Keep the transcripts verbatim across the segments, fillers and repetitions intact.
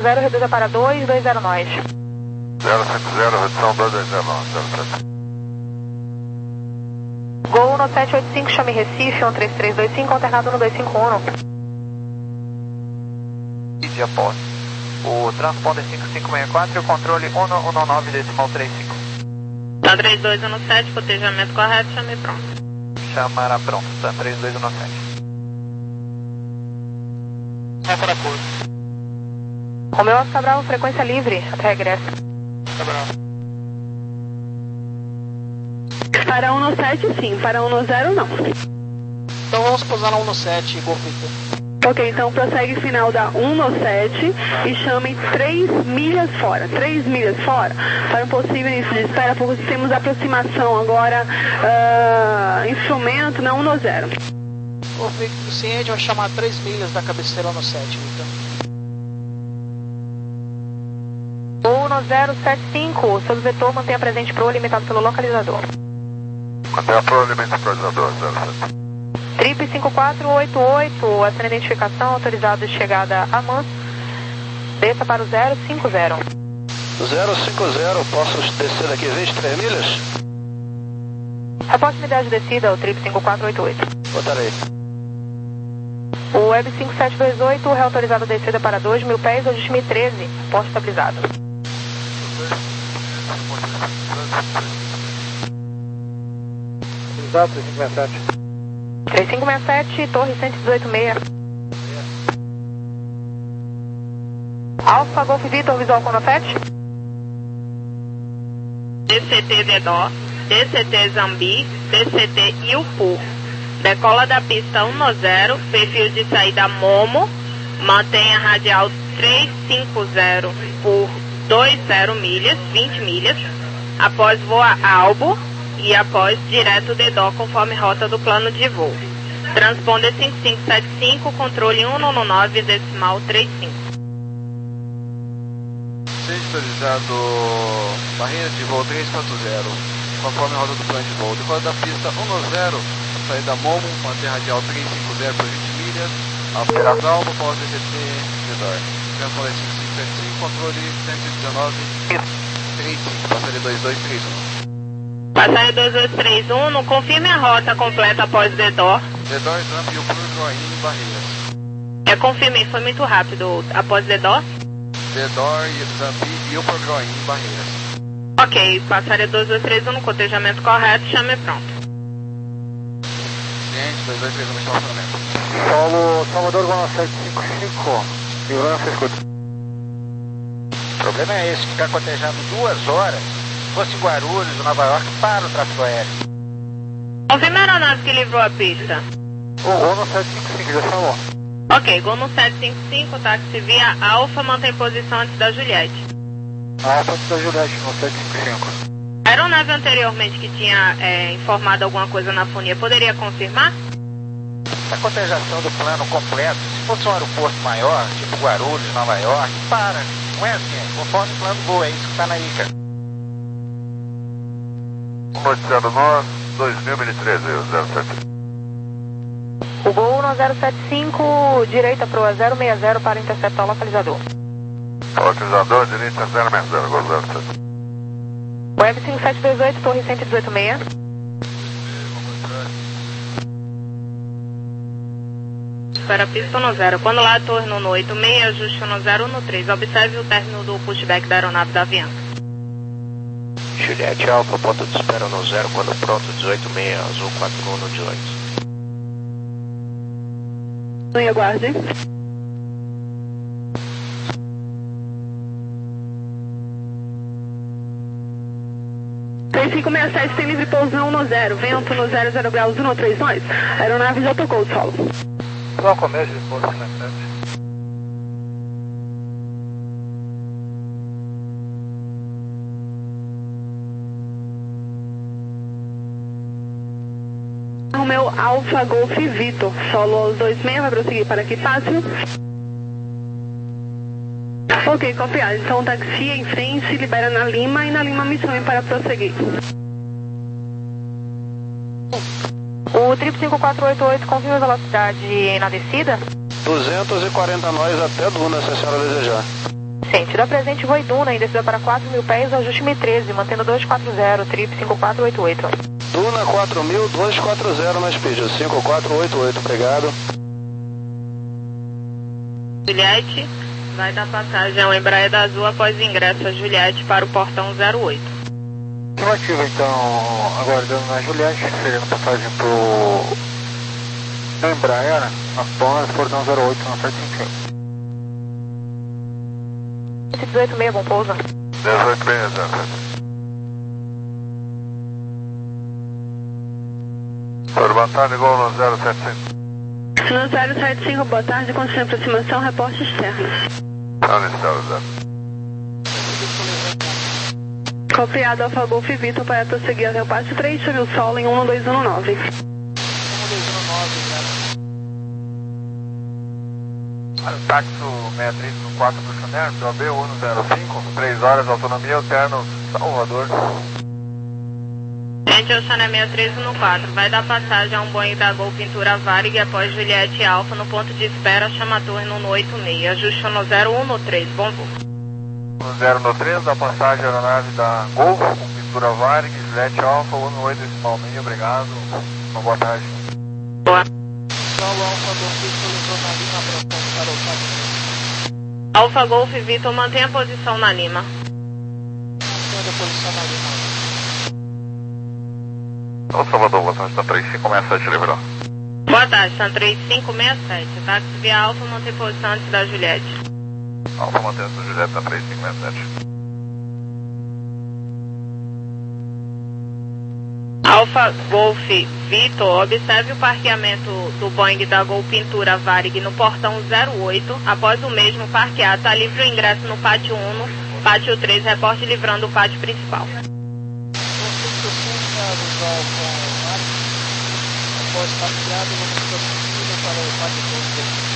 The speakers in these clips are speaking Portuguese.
zero, reduza para dois, dois zero nós. zero cinco zero, redução dois dois zero nove, zero sete. Gol no sete oito cinco, chame Recife, um três três dois cinco, alternado no dois cinco um. E de após. O transponder cinco cinco seis quatro e o controle um um nove decimal trinta e cinco. Tá três dois um sete, cotejamento correto, chame pronto. Chamará pronto, tá três dois um sete. É para curso. Romeu Oscar Bravo, frequência livre, até regresso. Cabral. Para um no sete sim, para um no zero não. Então vamos pousar no um no sete, Gol Victor. Ok, então prossegue final da um no sete e chame três milhas fora. três milhas fora para um possível início de espera, porque temos aproximação agora, uh, instrumento na um no zero. O Victor ciente vai chamar três milhas da cabeceira no sete, então. um no zero sete cinco, seu vetor mantenha presente pro limitado pelo localizador. Mantenha pro limite localizador, zero sete. Trip cinco quatro oito oito, essa identificação, autorizado de chegada a Manso. Desça para o zero cinco zero. zero cinco zero, posso descer daqui vinte e três milhas? Reporte unidade de descida, o Trip cinco quatro oito oito. Botarei. O Web cinco sete dois oito, reautorizado descida para dois mil pés, hoje dois mil e treze, porte estabilizado. Exato, três cinco seis sete. três cinco seis sete, torre cento e dezoito seis. Alfa Golf Vitor, visual Conofete. D C T Dedó, D C T Zambi, D C T Ilpu. Decola da pista um no zero, perfil de saída Momo, mantenha radial trezentos e cinquenta por vinte milhas, vinte milhas, após voa Albo e após direto Dedó conforme rota do plano de voo. Transponder cinco cinco sete cinco, controle um um nove decimal trinta e cinco. Autorizado barreira de voo três ponto zero, conforme a rota do plano de voo. Decola da pista um no zero, saída Momo, manter radial trezentos e cinquenta por vinte milhas, após Albo, após D C T Dedor. Transponder cinco cinco sete cinco, controle cento e dezenove, trinta e cinco, passaria dois dois três um. Passaria dois dois três um, não confirme a rota completa após Dedó. Dedor, Zambi, o Pro em Barreiras. É, confirmei, foi muito rápido. Após Dedó? Dedor, Zambi e o Pro em Barreiras. Ok, passaria dois dois três um no cotejamento correto, chame pronto. Ciente, dois dois três um no estacionamento. Solo Salvador Gol sete cinco cinco. Segurança, escuta. O problema é esse, ficar cotejando duas horas, se fosse Guarulhos ou Nova York, para o tráfego aéreo. Confirma a aeronave que livrou a pista. O Gol no sete cinco cinco, já chamou. Ok, Gol no sete cinco cinco, táxi via Alfa, mantém posição antes da Juliette. Alfa da Juliette no sete cinco cinco. A aeronave anteriormente que tinha é, informado alguma coisa na fonia, poderia confirmar? A cotejação do plano completo, se fosse um aeroporto maior, tipo Guarulhos, Nova York, para. Não é assim, é conforme o plano voa, é isso que está na I C A. Noticiando nós, dois mil e treze, zero sete. O Gol no zero sete cinco, direita para o zero seis zero para interceptar o localizador. Localizador, direita zero seis zero, Gol zero sete. Web cinco sete dois oito, torre cento e dezoito seis. Para a pista no zero. Quando lá a torre no oito seis, ajuste no zero no três. Observe o término do pushback da aeronave da Avianca. Juliette Alfa, ponto de espera no zero, quando pronto, dezoito seis, azul quatro um no dezoito. E aguarde. três cinco seis sete, tem livre pouso um no zero, vento no zero zero graus, um no três nós. A aeronave já tocou o solo. Só começo de pouso na sete. Romeu Alfa Golf Vitor, solo aos dois seis, vai prosseguir para aqui fácil. Ok, copiado. Então táxi em frente, se libera na Lima e na Lima missão para prosseguir. O Trip cinco quatro oito oito, confirma a velocidade na descida? duzentos e quarenta nós até Duna, se a senhora desejar. Sentido a presente, Voiduna, em descida para quatro mil pés, ajuste mil e treze, mantendo dois quatro zero, trip cinco quatro oito oito. Duna quatro mil, dois quatro zero na speed, cinco quatro oito oito, obrigado. Juliette, vai dar passagem ao Embraer da Azul após ingresso a Juliette para o portão zero oito. Estimativa, então, aguardando na Juliette, seriando passagem pro Embraer, após portão zero oito, não faz sentido. dezoito meia, bom pouso. dezoito meia, zero. Por boa tarde, igual no zero sete cinco. No zero sete cinco, boa tarde, condição de aproximação, reporte externo. Não, zero zero. Copiado Alfa Golf Vitor para prosseguir até o pátio três, chame o solo em um dois um nove. Táxi seis três um quatro do Chunero, P O B um zero cinco, três horas, autonomia, alterno, Salvador. Gente, Oceana seis três um quatro, vai dar passagem a um Boeing da Gol Pintura Varig após Juliette Alfa no ponto de espera, chama a torre no oito seis, ajuste no zero um no três, bom voo. No zero no três, da passagem aeronave da Gol, com pintura Varig, Juliette Alfa, um no oito decimal meio, obrigado, uma boa tarde. Boa. Alfa Golf Vitor, mantenha a posição na Lima. Mantenha a posição na Lima. Ô Salvador, boa tarde, tá três cinco seis sete, liberou. Boa tarde, são três cinco seis sete, táxi via Alfa, mantém posição antes da Juliette. Alfa mantém a Juliette, tá três cinco seis sete. Alfa Golf Vitor, observe o parqueamento do Boeing da Gol Pintura Varig no portão zero oito. Após o mesmo parquear, está livre o ingresso no pátio um, pátio três, reporte livrando o pátio principal. Após parqueado, vamos prosseguir para o pátio três.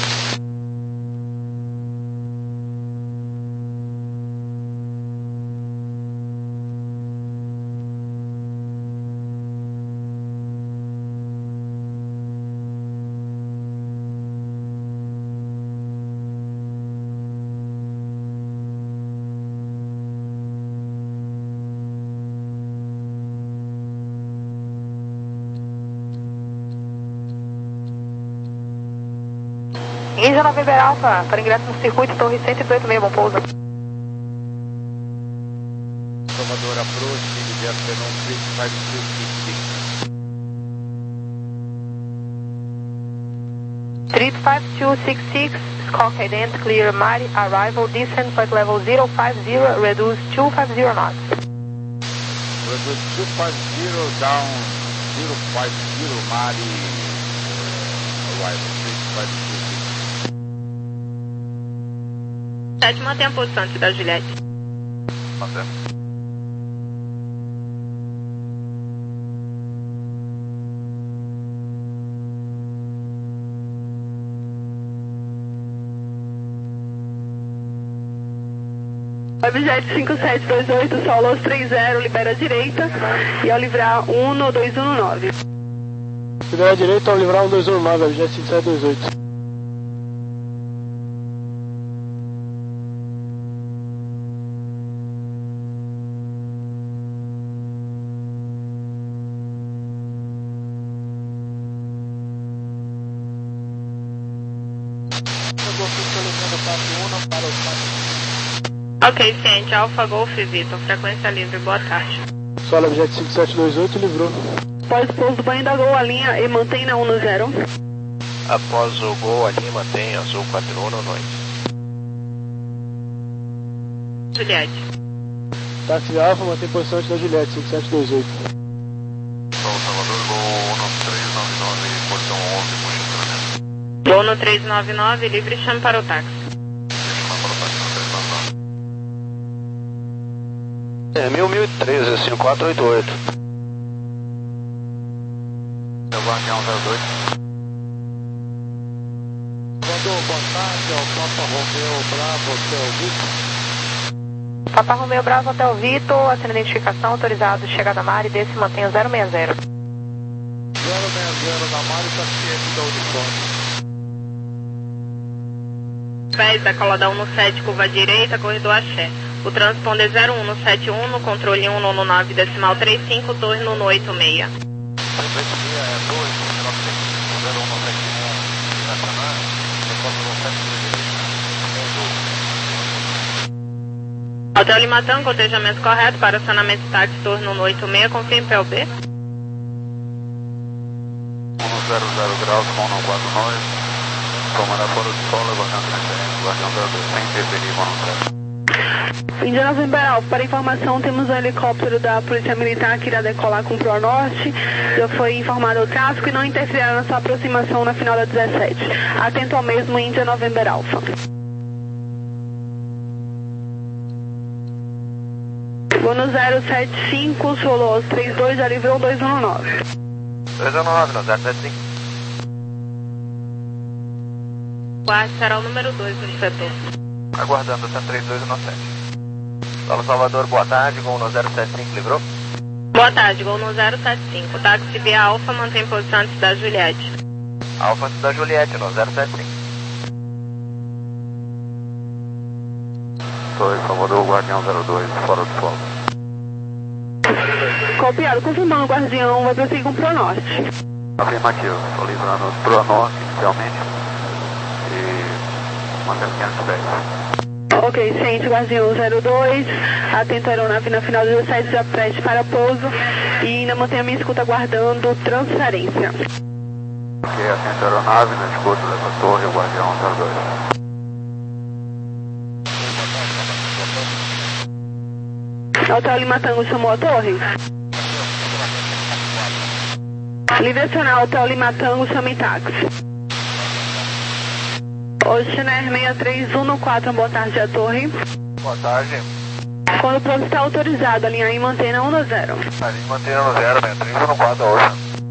Índia na Weber Alfa, para ingresso no circuito, torre cento e dezoito meia, bom pouso. Salvador approach, Jet Venom três cinco dois seis. Trip cinco dois seis seis, Squawk Ident, clear Mari, arrival, descent, flight level zero five zero, reduce two five zero knots. Reduce two five zero, down zero five zero, Mari, arrival, três cinco dois seis. sete, mantém a posição antes da Juliette. Mantém. Objet cinco sete dois oito, solo três zero, libera a direita e ao livrar um no dois um nove. Libera a direita ao livrar um dois um nove, objet cinco sete dois oito. Ok, ciente, Alfa Golf Vitor, frequência livre, boa tarde. Solo objet cinco sete dois oito, livrou. Após o pouso do banho da Gol, a linha e mantém na um no zero. Após o Gol, a linha mantém azul quatro um no noite. Juliette. Táxi Alfa, mantém posição antes da Juliette, cinco sete dois oito. São Salvador, Gol no três nove nove, portão onze, puxa, Gol no três nove nove, livre, chame para o táxi. É, mil, mil e treze, cinco quatro oito oito. Eu vou aqui um zero dois. Salvador, boa tarde, ao Papa Romeu Bravo, Hotel Vitor. Papa Romeu Bravo, Hotel Vitor, assina identificação, autorizado, chegada a Mari, desce e mantenha zero seis zero. zero seis zero na Mari, está ciente da Uniforme. pés, decola da um sete, curva direita, corredor Axé. O transponder zero um sete um, no controle um nove decimal trinta e cinco, torno no oito seis. Hotel Lima Tango, cotejamento correto para acionamento táxi, torno no oito seis, confirme P O B. um zero zero graus, com não quatro nove, tomará fora do sol, levantando na terreno, guardião zero dois, sem interferir, com não zero. Índia November Alpha, para informação, temos um helicóptero da Polícia Militar que irá decolar com o ProNorte. Já foi informado o tráfego e não interferirá na sua aproximação na final da dezessete. Atento ao mesmo, Índia November Alpha. Bono zero sete cinco, Solos três dois, já livrou dois um nove. dois um nove, no zero sete cinco. Guarde será o número dois do setor. Aguardando, cento e trinta e dois no sete. Solo Salvador, boa tarde, Gol no zero sete cinco, livrou? Boa tarde, Gol no zero sete cinco. Táxi via Alfa mantém posição antes da Juliette. Alfa antes da Juliette, no zero sete cinco. Sou Salvador, Guardião zero dois, fora do solo. Copiado, confirmando o Guardião, vai prosseguir com o ProNorte. Afirmativo, estou livrando o ProNorte inicialmente e mantendo quinhentos pés. Ok, ciente, Guardião zero dois, atento à aeronave na final dezessete, já preste para pouso e ainda mantém a minha escuta aguardando transferência. Ok, atento à aeronave, na escuta dessa torre, o Guardião zero dois. Hotel Lima Tango chamou a torre? Livre acionar, Hotel Lima Tango, chame táxi. Oceaner seis três um no quatro, boa tarde a torre. Boa tarde. Quando o pouso está autorizado, alinhar em mantena um zero. Ali mantendo no zero, seis três um no quatro, Ocean.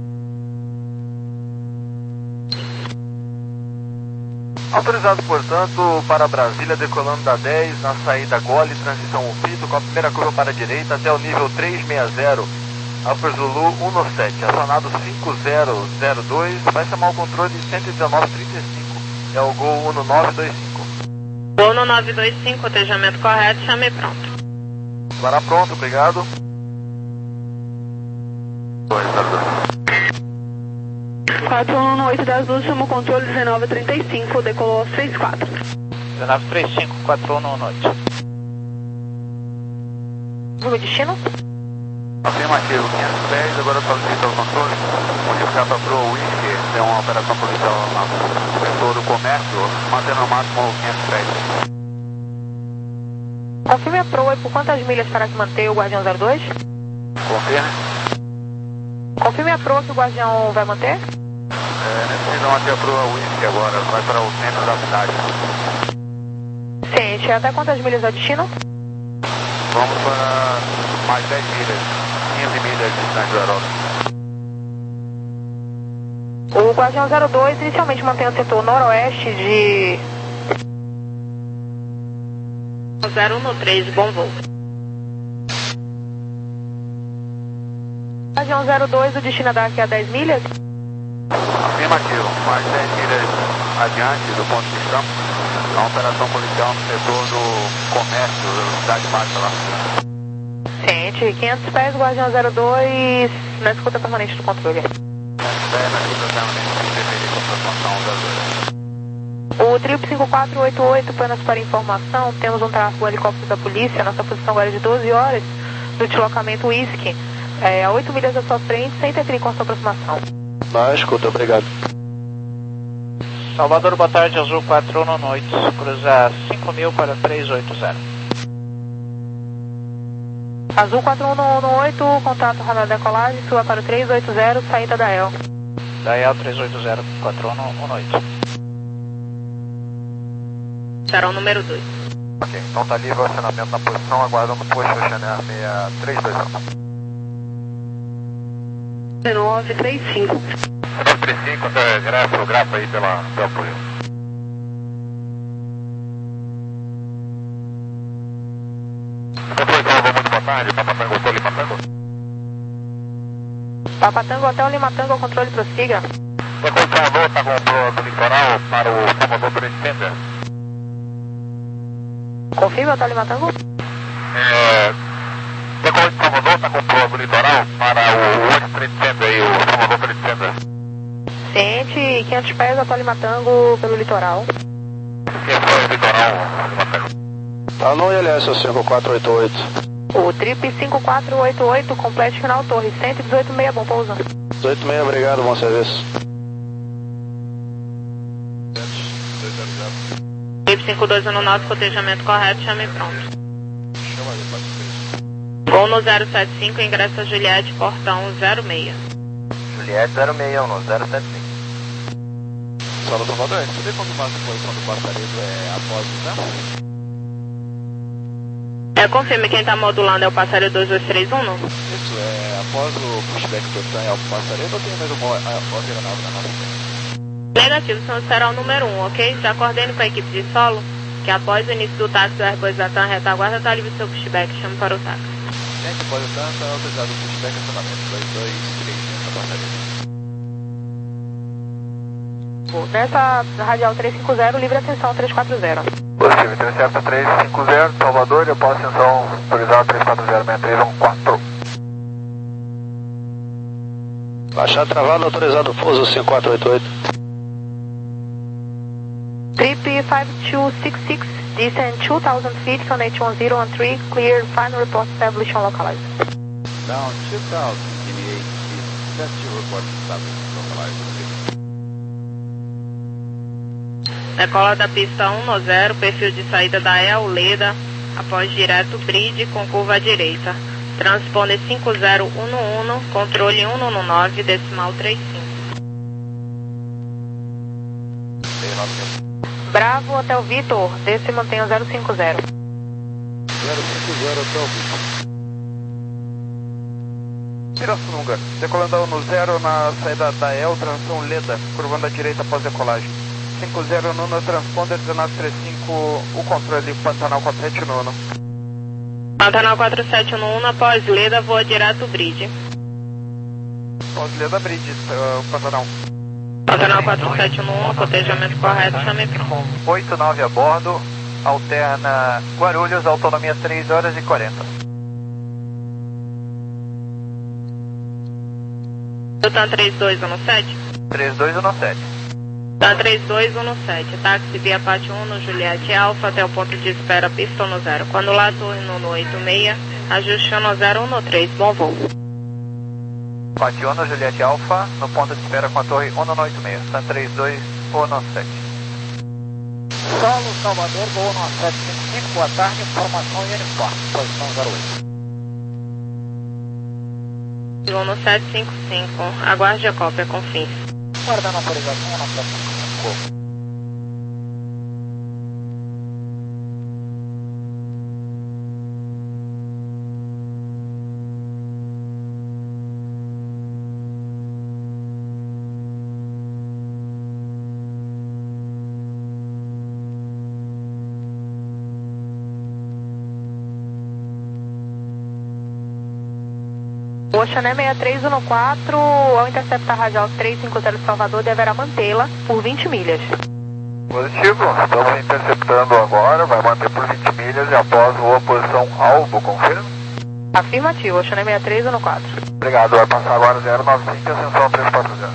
Autorizado, portanto, para Brasília, decolando da dez, na saída Gole, transição Upito, com a primeira curva para a direita até o nível trezentos e sessenta, Alfa Zulu um sete, acionado cinco zero zero dois, vai chamar o controle de cento e dezenove trinta e cinco, é o Gol um nove dois cinco. Gol no nove dois cinco, cotejamento correto, chame pronto. Estará pronto, obrigado. dois zero dois. quatro um no oito das luzes, chamou o controle dezenove trinta e cinco, decolou aos três quatro. dezenove trinta e cinco, quatro um no noite. Número de destino? Afirmativo, quinhentos pés, agora solicita o controle. Modificar para Pro Whisky, tem uma operação policial no setor do comércio, mantendo no máximo quinhentos pés. Confirme a proa e por quantas milhas para que manter o Guardião zero dois? Confirme. Confirme a proa que o Guardião vai manter? É, necessito manter a Pro Whisky agora, vai para o centro da cidade. Ciente, até quantas milhas a destino? Vamos para mais dez milhas, quinze milhas distante do aeródromo. O Guardião zero dois inicialmente mantém o setor noroeste de... zero um no três, bom voo. Guardião zero dois, o destino é daqui a dez milhas? Afirmativo, mais dez milhas adiante do ponto de campo, a operação policial no setor do comércio, da cidade baixa lá. Ciente, quinhentos pés, Guardião zero dois, na escuta permanente do controle. quinhentos pés, na escuta permanente, sem interferir com a aproximação zero dois. O triplo cinco quatro oito oito, apenas para informação, temos um tráfego helicóptero da polícia, nossa posição agora é de doze horas, no deslocamento Whisky, é, a oito milhas da sua frente, sem interferir com a sua aproximação. Na escuta, obrigado. Salvador, boa tarde, Azul quatro um no noite, cruzar cinco mil para trezentos e oitenta. Azul quatro um no oito, contato radar decolagem, suba para o trezentos e oitenta, saída da E L. Da E L trezentos e oitenta, quatro um no noite. Será o número dois. Ok, então tá livre o acionamento na posição, aguardando o posto Oceaner seis três dois um. dezenove trinta e cinco. dezenove trinta e cinco, graças, graças aí pela, pelo apoio. Controle Salva, muito boa tarde, Papatango, Hotel Lima Tango. Papatango, Hotel Lima Tango, controle prossiga. Controle Salva, tá com o pro do litoral para o Salvador Trade Center. Confirma, Hotel Lima Tango? É... Decolou de Salvador, está com prova do litoral para o oito três zero aí, o Salvador três zero. Ciente, quinhentos pés, Hotel Lima Tango pelo litoral. Quem foi o litoral, Lima Tango? Tá no I L S cinco quatro oito oito. O Trip cinco quatro oito oito, complete final torre, cento e dezoito e seis, bom pousando. dezoito e seis, obrigado, bom serviço. Trip cinco dois um nove, cotejamento correto, chame pronto. Gol no zero sete cinco, ingresso a Juliette, portão zero seis. Juliette zero seis um no zero sete cinco. Solo Salvador, você vê quando passa a posição do passaredo é após o tempo? É, confirme, quem está modulando é o passaredo dois dois três um, não? Isso, é após o pushback do TAM é o passaredo ou tem mais uma ordenada na nossa frente? Negativo, senhor será o número um, ok? Já coordene com a equipe de solo, que após o início do táxi do Airbus da TAM retaguarda está livre seu pushback, chame para o táxi. Gente, após o TAM está autorizado o pushback acionamento dois dois três um da passaredo. Nessa radial trezentos e cinquenta, livre ascensão trezentos e quarenta. Positivo, intercepta trezentos e cinquenta, Salvador, e após ascensão autorizada trezentos e quarenta, seis três um quatro. Baixar travado, autorizado, pouso cinco quatro oito oito. Trip five two six six, descend two thousand feet from H one zero one three, clear, final report established on localized. Down two thousand, G B eight, tentative report established localized. Decola da pista um no zero, perfil de saída da E A U Leda, após direto bridge com curva à direita. Transponder cinco zero um um, controle um um nove, decimal trinta e cinco. Bravo, Hotel Vitor, desce e mantenha zero cinco zero. zero cinco zero, Hotel Vitor. Pirassununga, decolando no zero na saída da E L, transição Leda, curvando à direita após decolagem. cinco zero no transponder dezenove trinta e cinco, o controle Pantanal quatro sete um. Pantanal quatro sete um, após Leda, voa direto bridge. Após Leda bridge, uh, Pantanal. Pantanal quatro sete um, cotejamento correto, chame pronto. oito nove a bordo, alterna Guarulhos, autonomia três horas e quarenta. TAM três dois um sete? três dois um sete. TAM três dois um sete, táxi via Pátio um no Juliette Alfa até o ponto de espera, pista no zero. Quando lá, torre no oito seis, ajuste no zero um três, bom voo. Pátio um no Juliette Alfa, no ponto de espera com a torre um no oito seis, TAM três dois um sete. Solo Salvador, voo no sete cinco cinco, boa tarde, informação Unipar, posição zero oito. Voo no sete cinco cinco, aguarde a cópia, confie. Guardando a autorização na sete cinco cinco. O Oceané seis três um quatro, ao interceptar radial trezentos e cinquenta de Salvador, deverá mantê-la por vinte milhas. Positivo, estamos interceptando agora, vai manter por vinte milhas e após voa posição alvo, confirma? Afirmativo, Oceané seis três um quatro. Obrigado, vai passar agora zero nove cinco, ascensão trezentos e quarenta.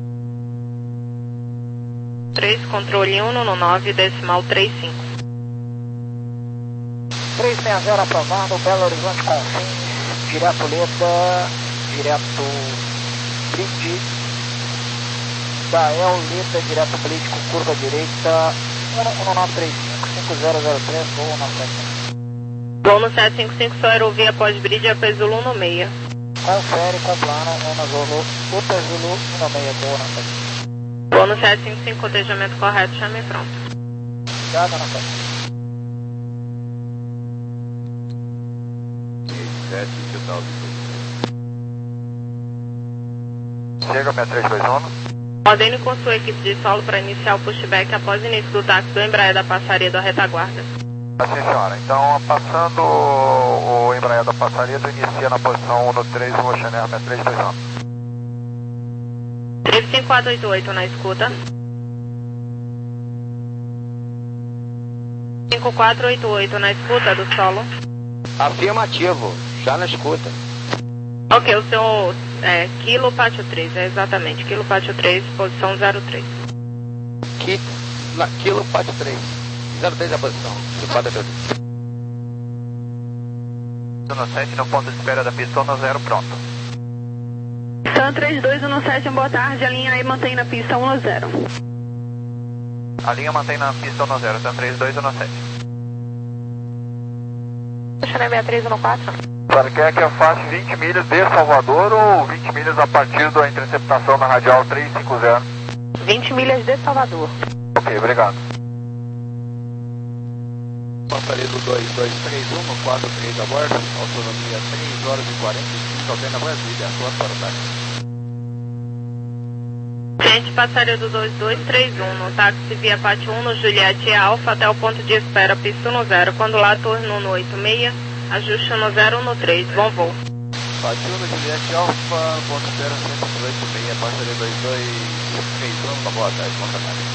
três, controle um um nove, decimal trinta e cinco. trezentos e sessenta aprovado, Belo Horizonte Confins, direto Leda, direto Bridge, da E L Leda, direto Bridge com curva direita, um nove três cinco, cinco zero zero três, voo um nove sete cinco. Voo no sete cinco cinco, só aerovia após bridge, a Zulu um seis. Confere com plano, Una Zulu, Uta Zulu, um seis, voo na sete. Voo no sete cinco cinco, cotejamento correto, chame pronto. Obrigado, na sete. sete, que tal, Chega, seis três dois um. Ordene com sua equipe de solo para iniciar o pushback após o início do táxi do Embraer da passaria da retaguarda. Sim, senhora. Então, passando o Embraer da passaria, inicia na posição um no três, o Oceaner seis três dois um. Trip cinco quatro oito oito na escuta. cinco quatro oito oito na escuta do solo. Afirmativo, já na escuta. Ok, o seu é Kilo Pátio três, é exatamente, Kilo Pátio três, posição zero três. Ki, na, Kilo Pátio três, zero três é a posição, Kilo Pátio três. um sete no ponto de espera da pista um zero, pronto. Sun três dois um sete, boa tarde, a linha aí mantém na pista um zero. A linha mantém na pista um zero, Sun três dois um sete. Chanel seis três um quatro. Você quer que eu faça vinte milhas de Salvador ou vinte milhas a partir da interceptação na radial trezentos e cinquenta? vinte milhas de Salvador. Ok, obrigado. Passaredo dois dois três um, no quatro três a bordo, autonomia três horas e quarenta e cinco, alterna Brasília, atua para o táxi. Gente, passaredo dois dois três um, no táxi via Pátio um, no Juliette Alfa, até o ponto de espera, pista um zero, quando lá torno no oito seis, ajuste no zero no três, bom voo. Pátio um, no Juliette Alfa, ponto de espera cento e oito seis, passaredo dois dois três um, boa tarde, bom trabalho.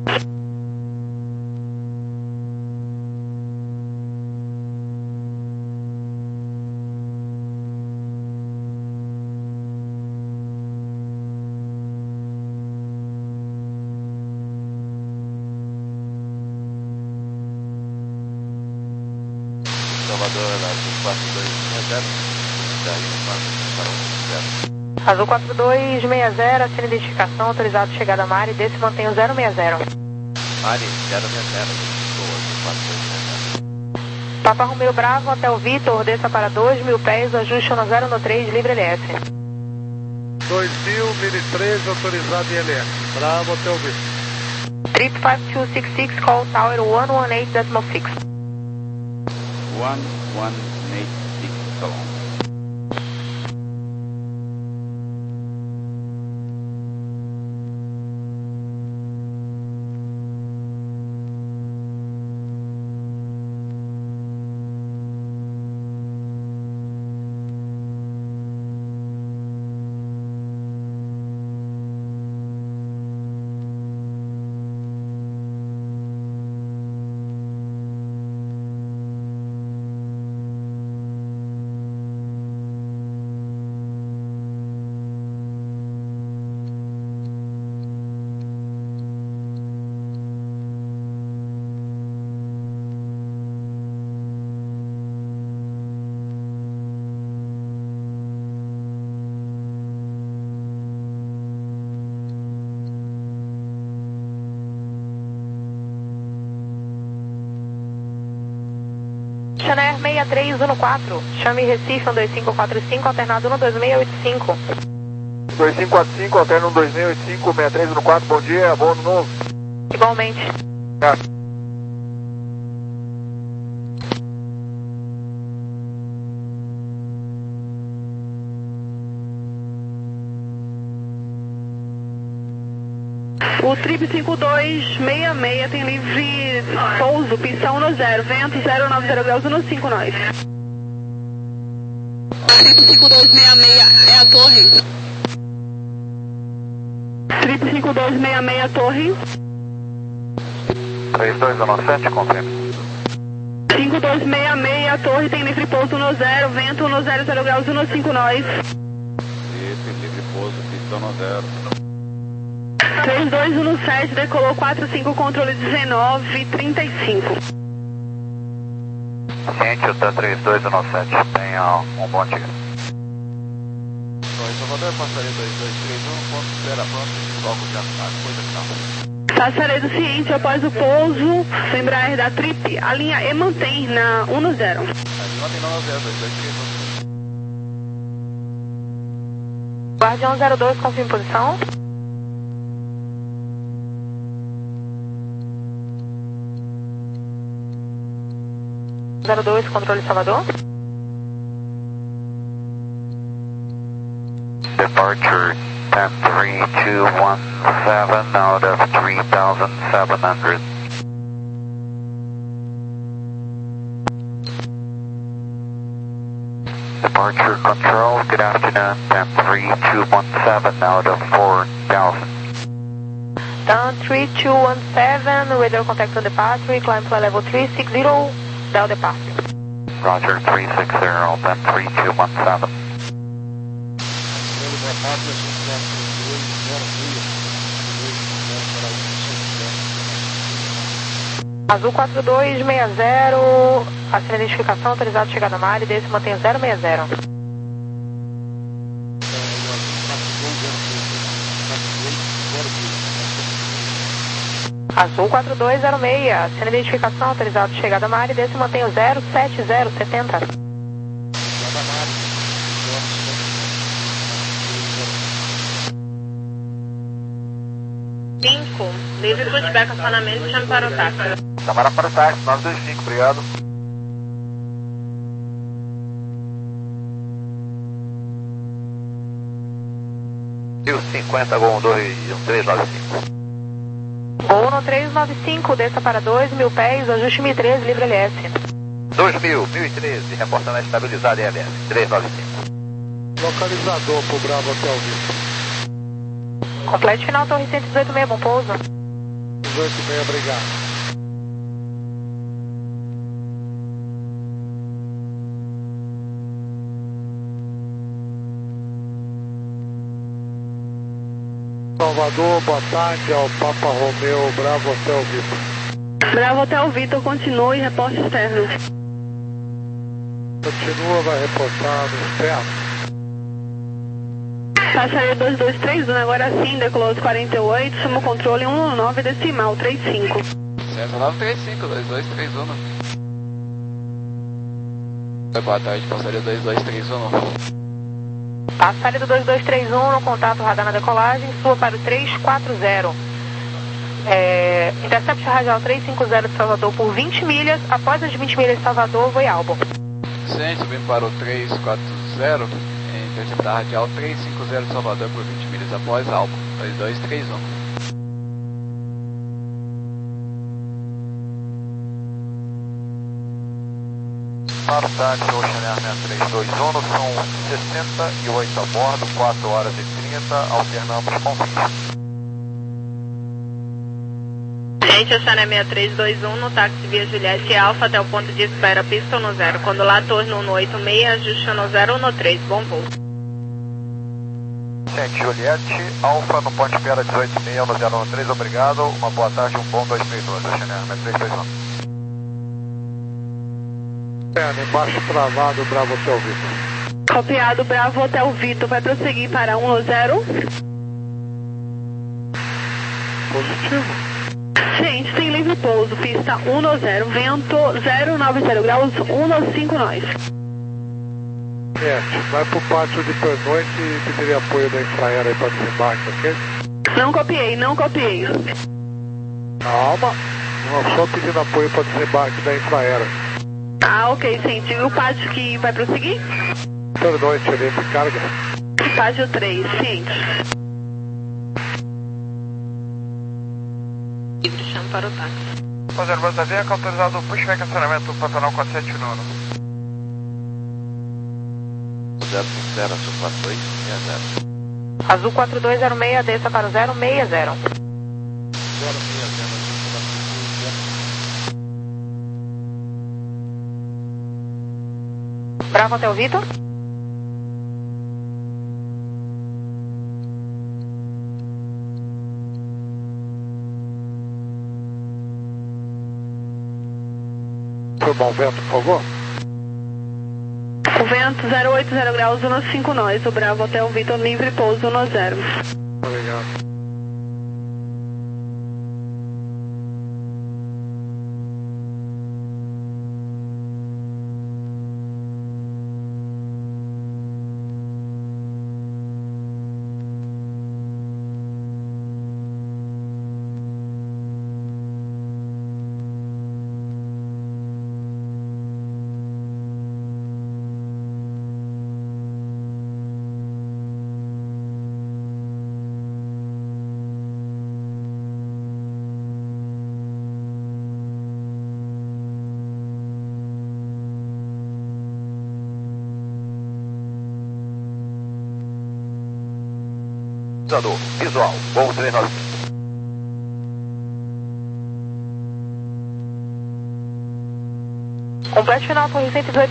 Azul quatro dois seis zero, assina identificação, autorizado chegada a Mari, desse mantém o zero seis zero. Mari, zero seis zero, quatro dois seis zero. Papa Romeu Bravo, Hotel Vitor, desça para dois mil pés, ajuste no zero no três, livre L S. dois mil, Mini três, autorizado em L S. Bravo, Hotel Vitor. Trip cinco dois seis seis, call tower cento e dezoito decimal seis. one one eight six, so long. Chanel seis três um quatro, chame Recife um dois cinco quatro cinco, alternado um dois seis oito cinco. dois cinco quatro cinco, alterna um dois seis oito cinco, seis três um quatro, bom dia, bom ano novo. Igualmente. É. O Trip cinco dois seis seis tem livre pouso, pista um zero, vento zero nove zero graus um cinco nove. Trip cinco dois seis seis é a torre. Trip cinco dois seis seis a torre. três dois um sete, confirma. cinco dois seis seis a torre tem livre pouso no zero, vento no zero zero graus um cinco nove. Esse livre pouso, pista no zero. três dois um sete, decolou quatro cinco, controle dezenove trinta e cinco. Ciente, o T três dois um sete, tenha um bom dia. Oi, Salvador, passaredo dois dois três um, ponto de espera pronto, logo de ataque, coisa final. Passaredo ciente, após o pouso do Embraer da Trip, a linha E mantém na um zero. A linha mantém na um zero, dois dois três um. Guardião zero dois, confirme posição. zero dois, controle Salvador. Departure ten three two one seven out of three thousand seven hundred. Departure control, good afternoon, ten three two one seven out of four thousand. Pistão three two one seven, radar contact on departure, climb flight level three six zero, down departure. Roger, three six zero, then three two one seven. Azul quatro dois seis zero, assina a identificação, autorizado chegada na área, desse mantém zero seis zero. Azul quatro dois zero seis, assina a identificação, autorizado chegada na área, desse mantém zero sete zero setenta. cinco, livre pushback, acionamento, chame para o táxi. Chamara para o táxi, nove dois cinco, obrigado. Rio cinquenta, Gol um dois um três nove cinco. Gol no três nove cinco, desça para dois mil pés, ajuste mil e treze, livre L S. dois mil, mil e treze, reportando a estabilizada L S, três nove cinco. Localizador pro Bravo Hotel Vitor. Complete final, torre cento e dezoito seis, bom pouso. dezoito seis, obrigado. Salvador, boa tarde, ao Papa Romeu, Bravo Hotel Vitor. Bravo Hotel Vitor, continua e reporte externo. Continua, vai reportar no externo. Passaria dois dois três um, agora sim, decolou os quarenta e oito, sumo controle um nove decimal, três cinco. César nove três cinco, dois dois três um. Oi, boa tarde, passaria dois dois três um. Passaria do dois dois três um, no contato radar na decolagem, sua para o três quatro zero. É, intercept radial três cinco zero de Salvador por vinte milhas, após as vinte milhas de Salvador, voe Albo. Sim, subindo para o três quatro zero. Interceptar radial três cinco zero de Salvador por vinte milhas após Albo, dois dois três um. Para o táxi Ocean Air três dois um, são sessenta e oito a bordo, quatro horas e trinta, alternamos com vinte. Gente, Ocean Air três dois um, no táxi via Juliette Alfa até o ponto de espera, pista no zero. Quando lá, torno um oito seis, ajuste no zero um três, bom voo. Gente, Juliette, Alfa no ponto de espera dezoito seis no zero um três, obrigado. Uma boa tarde, um bom dois mil e doze, Ocean Air três dois um. Externo, embaixo travado, Bravo Hotel Vitor. Copiado, Bravo Hotel Vitor, vai prosseguir para um zero. Positivo. Gente, tem livre pouso, pista um zero, vento zero nove zero graus, um cinco nós. É, vai pro pátio de pernoite e pedir apoio da Infraero aí para desembarque, ok? Não copiei, não copiei. Calma, não, só pedindo apoio para desembarque da Infraero. Ah, ok, senti. E o pátio que vai prosseguir? Pernoite ali, de carga. Pátio três, ciente. Livre, chame para o táxi. Fazer Basaveca, autorizado pushback acionamento Pantanal quatro sete nono. zero cinco zero, azul quatro dois seis zero. Azul quatro dois zero seis, desça para o zero seis zero. zero seis zero. Bravo Hotel Vitor. Foi bom vento, por favor? O vento zero oito zero graus, um cinco nós. O Bravo Hotel Vitor, livre pouso um zero. Obrigado. Visual, Gol três nove cinco. Complete final, torre cento e dezoito.